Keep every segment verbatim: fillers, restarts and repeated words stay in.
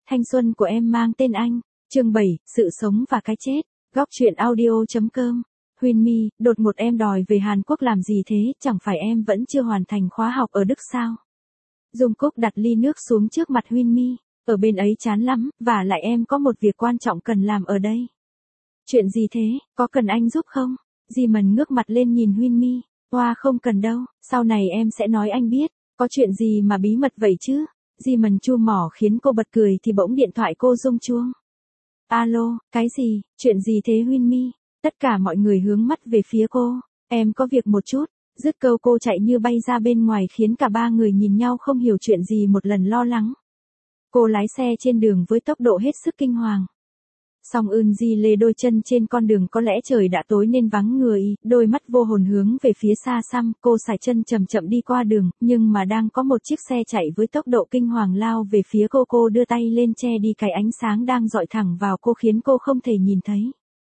Thanh xuân của em mang tên anh. Chương bảy, sự sống và cái chết. Góc truyện audio.com. Huyên My, đột ngột em đòi về Hàn Quốc làm gì thế, chẳng phải em vẫn chưa hoàn thành khóa học ở Đức sao? Dung Cúc đặt ly nước xuống trước mặt Huyên My, ở bên ấy chán lắm, và lại em có một việc quan trọng cần làm ở đây. Chuyện gì thế, có cần anh giúp không? Ji-mần ngước mặt lên nhìn Huyên My, hoa không cần đâu, sau này em sẽ nói anh biết, có chuyện gì mà bí mật vậy chứ? Ji-mần chu mỏ khiến cô bật cười thì bỗng điện thoại cô rung chuông. Alo, cái gì, chuyện gì thế Huyên My? Tất cả mọi người hướng mắt về phía cô, em có việc một chút. Dứt câu cô chạy như bay ra bên ngoài khiến cả ba người nhìn nhau không hiểu chuyện gì một lần lo lắng. Cô lái xe trên đường với tốc độ hết sức kinh hoàng. Song Eun Ji lê đôi chân trên con đường, có lẽ trời đã tối nên vắng người, đôi mắt vô hồn hướng về phía xa xăm, cô sải chân chậm chậm đi qua đường, nhưng mà đang có một chiếc xe chạy với tốc độ kinh hoàng lao về phía cô, cô đưa tay lên che đi cái ánh sáng đang dọi thẳng vào cô khiến cô không thể nhìn thấy.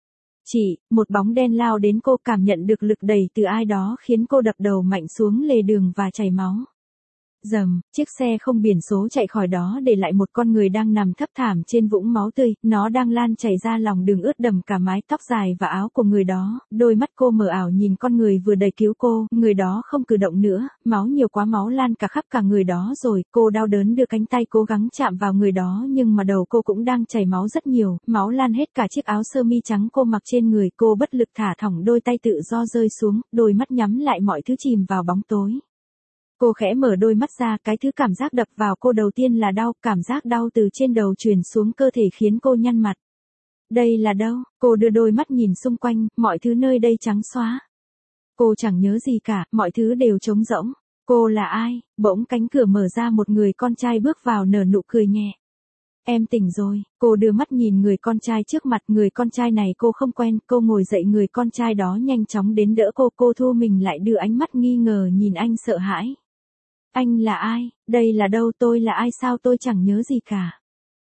Chỉ, một bóng đen lao đến, cô cảm nhận được lực đẩy từ ai đó khiến cô đập đầu mạnh xuống lề đường và chảy máu. Dầm, chiếc xe không biển số chạy khỏi đó để lại một con người đang nằm thấp thảm trên vũng máu tươi, nó đang lan chảy ra lòng đường ướt đẫm cả mái tóc dài và áo của người đó, đôi mắt cô mờ ảo nhìn con người vừa đầy cứu cô, người đó không cử động nữa, máu nhiều quá, máu lan cả khắp cả người đó rồi, cô đau đớn đưa cánh tay cố gắng chạm vào người đó nhưng mà đầu cô cũng đang chảy máu rất nhiều, máu lan hết cả chiếc áo sơ mi trắng cô mặc trên người, cô bất lực thả thõng đôi tay tự do rơi xuống, đôi mắt nhắm lại, mọi thứ chìm vào bóng tối. Cô khẽ mở đôi mắt ra, cái thứ cảm giác đập vào cô đầu tiên là đau, cảm giác đau từ trên đầu truyền xuống cơ thể khiến cô nhăn mặt. Đây là đâu? Cô đưa đôi mắt nhìn xung quanh, mọi thứ nơi đây trắng xóa. Cô chẳng nhớ gì cả, mọi thứ đều trống rỗng. Cô là ai? Bỗng cánh cửa mở ra, một người con trai bước vào nở nụ cười nhẹ. Em tỉnh rồi, cô đưa mắt nhìn người con trai trước mặt, người con trai này cô không quen, cô ngồi dậy, người con trai đó nhanh chóng đến đỡ cô, cô thu mình lại đưa ánh mắt nghi ngờ nhìn anh sợ hãi. Anh là ai? Đây là đâu? Tôi là ai? Sao tôi chẳng nhớ gì cả?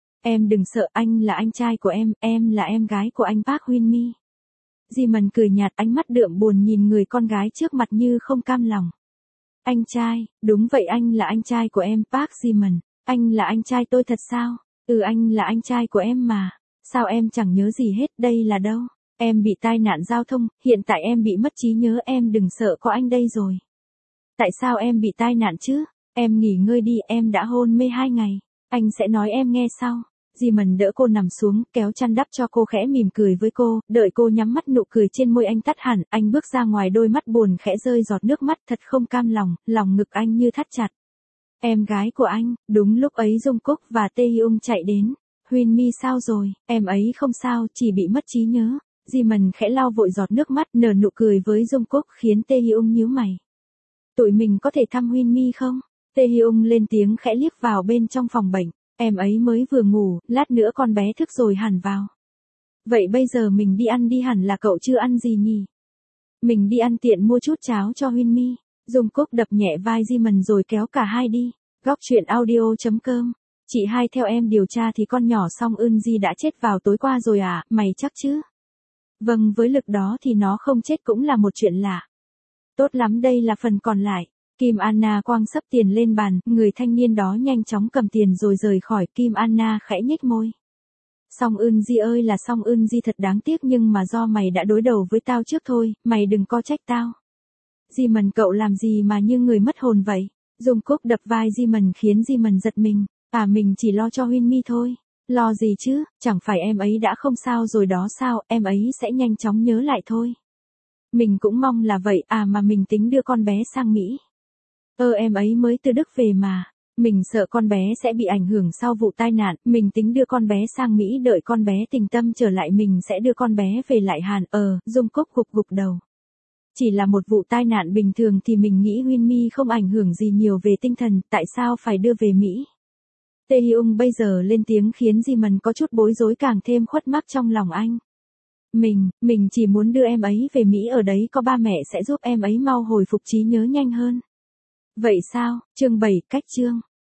Em đừng sợ, anh là anh trai của em, em là em gái của anh Park Huyên My. Ji-mần cười nhạt, ánh mắt đượm buồn nhìn người con gái trước mặt như không cam lòng. Anh trai, đúng vậy, anh là anh trai của em, Park Ji-mần. Anh là anh trai tôi thật sao? Ừ, anh là anh trai của em mà. Sao em chẳng nhớ gì hết? Đây là đâu? Em bị tai nạn giao thông, hiện tại em bị mất trí nhớ, em đừng sợ, có anh đây rồi. Tại sao em bị tai nạn chứ? Em nghỉ ngơi đi, em đã hôn mê hai ngày. Anh sẽ nói em nghe sau. Ji-mần đỡ cô nằm xuống, kéo chăn đắp cho cô, khẽ mỉm cười với cô, đợi cô nhắm mắt, nụ cười trên môi anh tắt hẳn, anh bước ra ngoài, đôi mắt buồn khẽ rơi giọt nước mắt, thật không cam lòng, lòng ngực anh như thắt chặt. Em gái của anh, đúng lúc ấy Dung Cúc và Tae-hyung chạy đến. Huyên My sao rồi? Em ấy không sao, chỉ bị mất trí nhớ. Ji-mần khẽ lau vội giọt nước mắt, nở nụ cười với Dung Cúc khiến Tae-hyung nhíu mày. Tụi mình có thể thăm Huyên My không? Tae-hyung lên tiếng khẽ liếc vào bên trong phòng bệnh. Em ấy mới vừa ngủ, lát nữa con bé thức rồi hẳn vào. Vậy bây giờ mình đi ăn đi, hẳn là cậu chưa ăn gì nhỉ? Mình đi ăn tiện mua chút cháo cho Huyên My. Dung Cúc đập nhẹ vai Ji-mần rồi kéo cả hai đi. Góc truyện audio.com. Chị hai, theo em điều tra thì con nhỏ Song Eun Ji đã chết vào tối qua rồi à, mày chắc chứ? Vâng, với lực đó thì nó không chết cũng là một chuyện lạ. Tốt lắm, đây là phần còn lại. Kim Anna quăng sấp tiền lên bàn, người thanh niên đó nhanh chóng cầm tiền rồi rời khỏi. Kim Anna khẽ nhếch môi. Song Eun Ji ơi là Song Eun Ji, thật đáng tiếc, nhưng mà do mày đã đối đầu với tao trước thôi, mày đừng có trách tao. Ji-mần, cậu làm gì mà như người mất hồn vậy? Dung Cúc đập vai Ji-mần khiến Ji-mần giật mình. À, mình chỉ lo cho Huyên My thôi. Lo gì chứ, chẳng phải em ấy đã không sao rồi đó sao, em ấy sẽ nhanh chóng nhớ lại thôi. Mình cũng mong là vậy, à mà mình tính đưa con bé sang Mỹ. Ơ, em ấy mới từ Đức về mà. Mình sợ con bé sẽ bị ảnh hưởng sau vụ tai nạn, mình tính đưa con bé sang Mỹ, đợi con bé tình tâm trở lại mình sẽ đưa con bé về lại Hàn. Ờ, Dung Cúc gục gục đầu. Chỉ là một vụ tai nạn bình thường thì mình nghĩ Huyên My không ảnh hưởng gì nhiều về tinh thần, tại sao phải đưa về Mỹ? Tae-hyung bây giờ lên tiếng khiến Ji-mần có chút bối rối, càng thêm khuất mắc trong lòng anh. Mình, mình chỉ muốn đưa em ấy về Mỹ, ở đấy có ba mẹ sẽ giúp em ấy mau hồi phục trí nhớ nhanh hơn. Vậy sao? Chương bảy, cách chương.